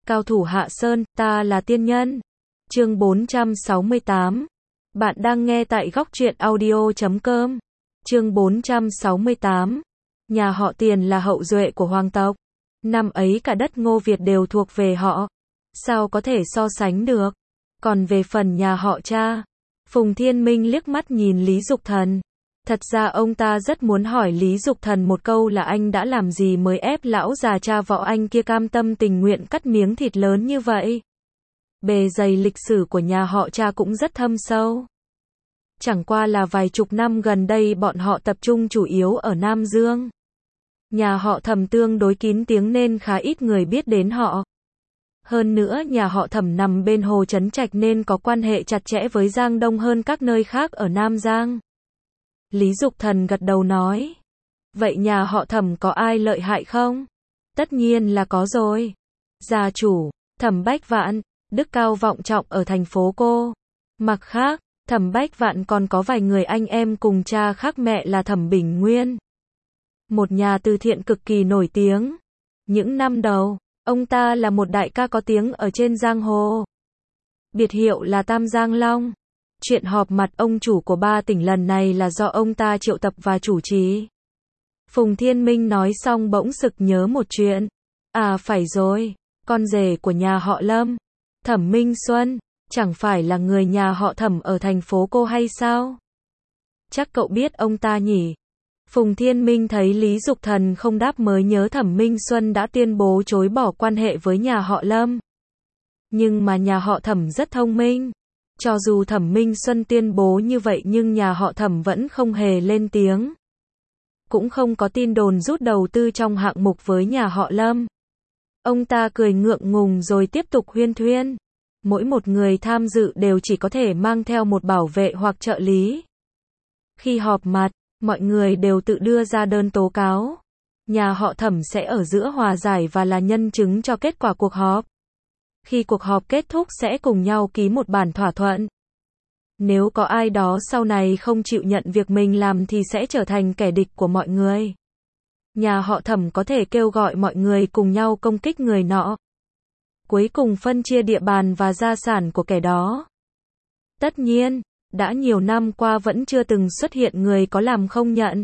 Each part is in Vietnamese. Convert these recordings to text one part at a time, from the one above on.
Cao thủ Hạ Sơn, ta là tiên nhân. Chương 468. Bạn đang nghe tại góc truyện audio.com. Chương 468. Nhà họ Tiền là hậu duệ của hoàng tộc. Năm ấy cả đất Ngô Việt đều thuộc về họ. Sao có thể so sánh được? Còn về phần nhà họ Cha, Phùng Thiên Minh liếc mắt nhìn Lý Dục Thần. Thật ra ông ta rất muốn hỏi Lý Dục Thần một câu là anh đã làm gì mới ép lão già cha võ anh kia cam tâm tình nguyện cắt miếng thịt lớn như vậy. Bề dày lịch sử của nhà họ Cha cũng rất thâm sâu. Chẳng qua là vài chục năm gần đây bọn họ tập trung chủ yếu ở Nam Dương. Nhà họ Thẩm tương đối kín tiếng nên khá ít người biết đến họ. Hơn nữa nhà họ Thẩm nằm bên Hồ Trấn Trạch nên có quan hệ chặt chẽ với Giang Đông hơn các nơi khác ở Nam Giang. Lý Dục Thần gật đầu nói. Vậy nhà họ Thẩm có ai lợi hại không? Tất nhiên là có rồi. Gia chủ, Thẩm Bách Vạn, đức cao vọng trọng ở thành phố Cô. Mặt khác, Thẩm Bách Vạn còn có vài người anh em cùng cha khác mẹ là Thẩm Bình Nguyên. Một nhà từ thiện cực kỳ nổi tiếng. Những năm đầu, ông ta là một đại ca có tiếng ở trên giang hồ. Biệt hiệu là Tam Giang Long. Chuyện họp mặt ông chủ của 3 tỉnh lần này là do ông ta triệu tập và chủ trì. Phùng Thiên Minh nói xong bỗng sực nhớ một chuyện. À phải rồi, con rể của nhà họ Lâm, Thẩm Minh Xuân, chẳng phải là người nhà họ Thẩm ở thành phố Cô hay sao? Chắc cậu biết ông ta nhỉ? Phùng Thiên Minh thấy Lý Dục Thần không đáp mới nhớ Thẩm Minh Xuân đã tuyên bố chối bỏ quan hệ với nhà họ Lâm. Nhưng mà nhà họ Thẩm rất thông minh. Cho dù Thẩm Minh Xuân tuyên bố như vậy nhưng nhà họ Thẩm vẫn không hề lên tiếng. Cũng không có tin đồn rút đầu tư trong hạng mục với nhà họ Lâm. Ông ta cười ngượng ngùng rồi tiếp tục huyên thuyên. Mỗi một người tham dự đều chỉ có thể mang theo một bảo vệ hoặc trợ lý. Khi họp mặt, mọi người đều tự đưa ra đơn tố cáo. Nhà họ Thẩm sẽ ở giữa hòa giải và là nhân chứng cho kết quả cuộc họp. Khi cuộc họp kết thúc sẽ cùng nhau ký một bản thỏa thuận. Nếu có ai đó sau này không chịu nhận việc mình làm thì sẽ trở thành kẻ địch của mọi người. Nhà họ Thẩm có thể kêu gọi mọi người cùng nhau công kích người nọ. Cuối cùng phân chia địa bàn và gia sản của kẻ đó. Tất nhiên, đã nhiều năm qua vẫn chưa từng xuất hiện người có làm không nhận.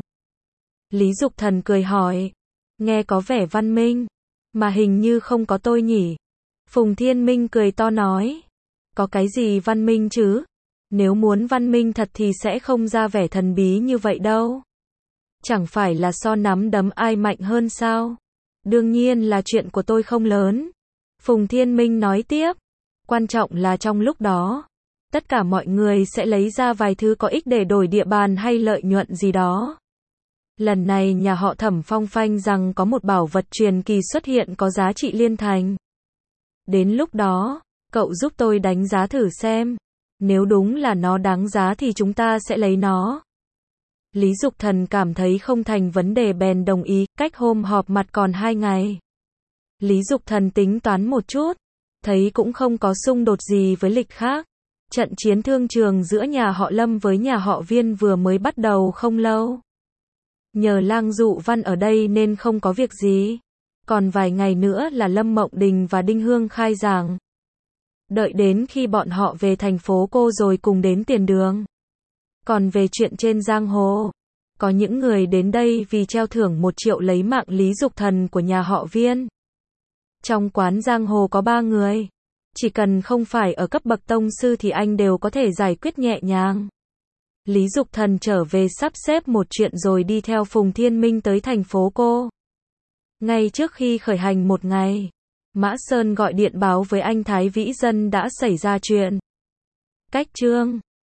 Lý Dục Thần cười hỏi. Nghe có vẻ văn minh, mà hình như không có tôi nhỉ? Phùng Thiên Minh cười to nói. Có cái gì văn minh chứ? Nếu muốn văn minh thật thì sẽ không ra vẻ thần bí như vậy đâu. Chẳng phải là so nắm đấm ai mạnh hơn sao? Đương nhiên là chuyện của tôi không lớn. Phùng Thiên Minh nói tiếp. Quan trọng là trong lúc đó, tất cả mọi người sẽ lấy ra vài thứ có ích để đổi địa bàn hay lợi nhuận gì đó. Lần này nhà họ Thẩm phong phanh rằng có một bảo vật truyền kỳ xuất hiện có giá trị liên thành. Đến lúc đó, cậu giúp tôi đánh giá thử xem. Nếu đúng là nó đáng giá thì chúng ta sẽ lấy nó. Lý Dục Thần cảm thấy không thành vấn đề bèn đồng ý, cách hôm họp mặt còn 2 ngày. Lý Dục Thần tính toán một chút, thấy cũng không có xung đột gì với lịch khác. Trận chiến thương trường giữa nhà họ Lâm với nhà họ Viên vừa mới bắt đầu không lâu. Nhờ Lang Dụ Văn ở đây nên không có việc gì. Còn vài ngày nữa là Lâm Mộng Đình và Đinh Hương khai giảng. Đợi đến khi bọn họ về thành phố Cô rồi cùng đến tiền đường. Còn về chuyện trên giang hồ, có những người đến đây vì treo thưởng 1 triệu lấy mạng Lý Dục Thần của nhà họ Viên. Trong quán giang hồ có 3 người. Chỉ cần không phải ở cấp bậc tông sư thì anh đều có thể giải quyết nhẹ nhàng. Lý Dục Thần trở về sắp xếp một chuyện rồi đi theo Phùng Thiên Minh tới thành phố Cô. Ngay trước khi khởi hành một ngày, Mã Sơn gọi điện báo với anh Thái Vĩ Dân đã xảy ra chuyện. Cách chương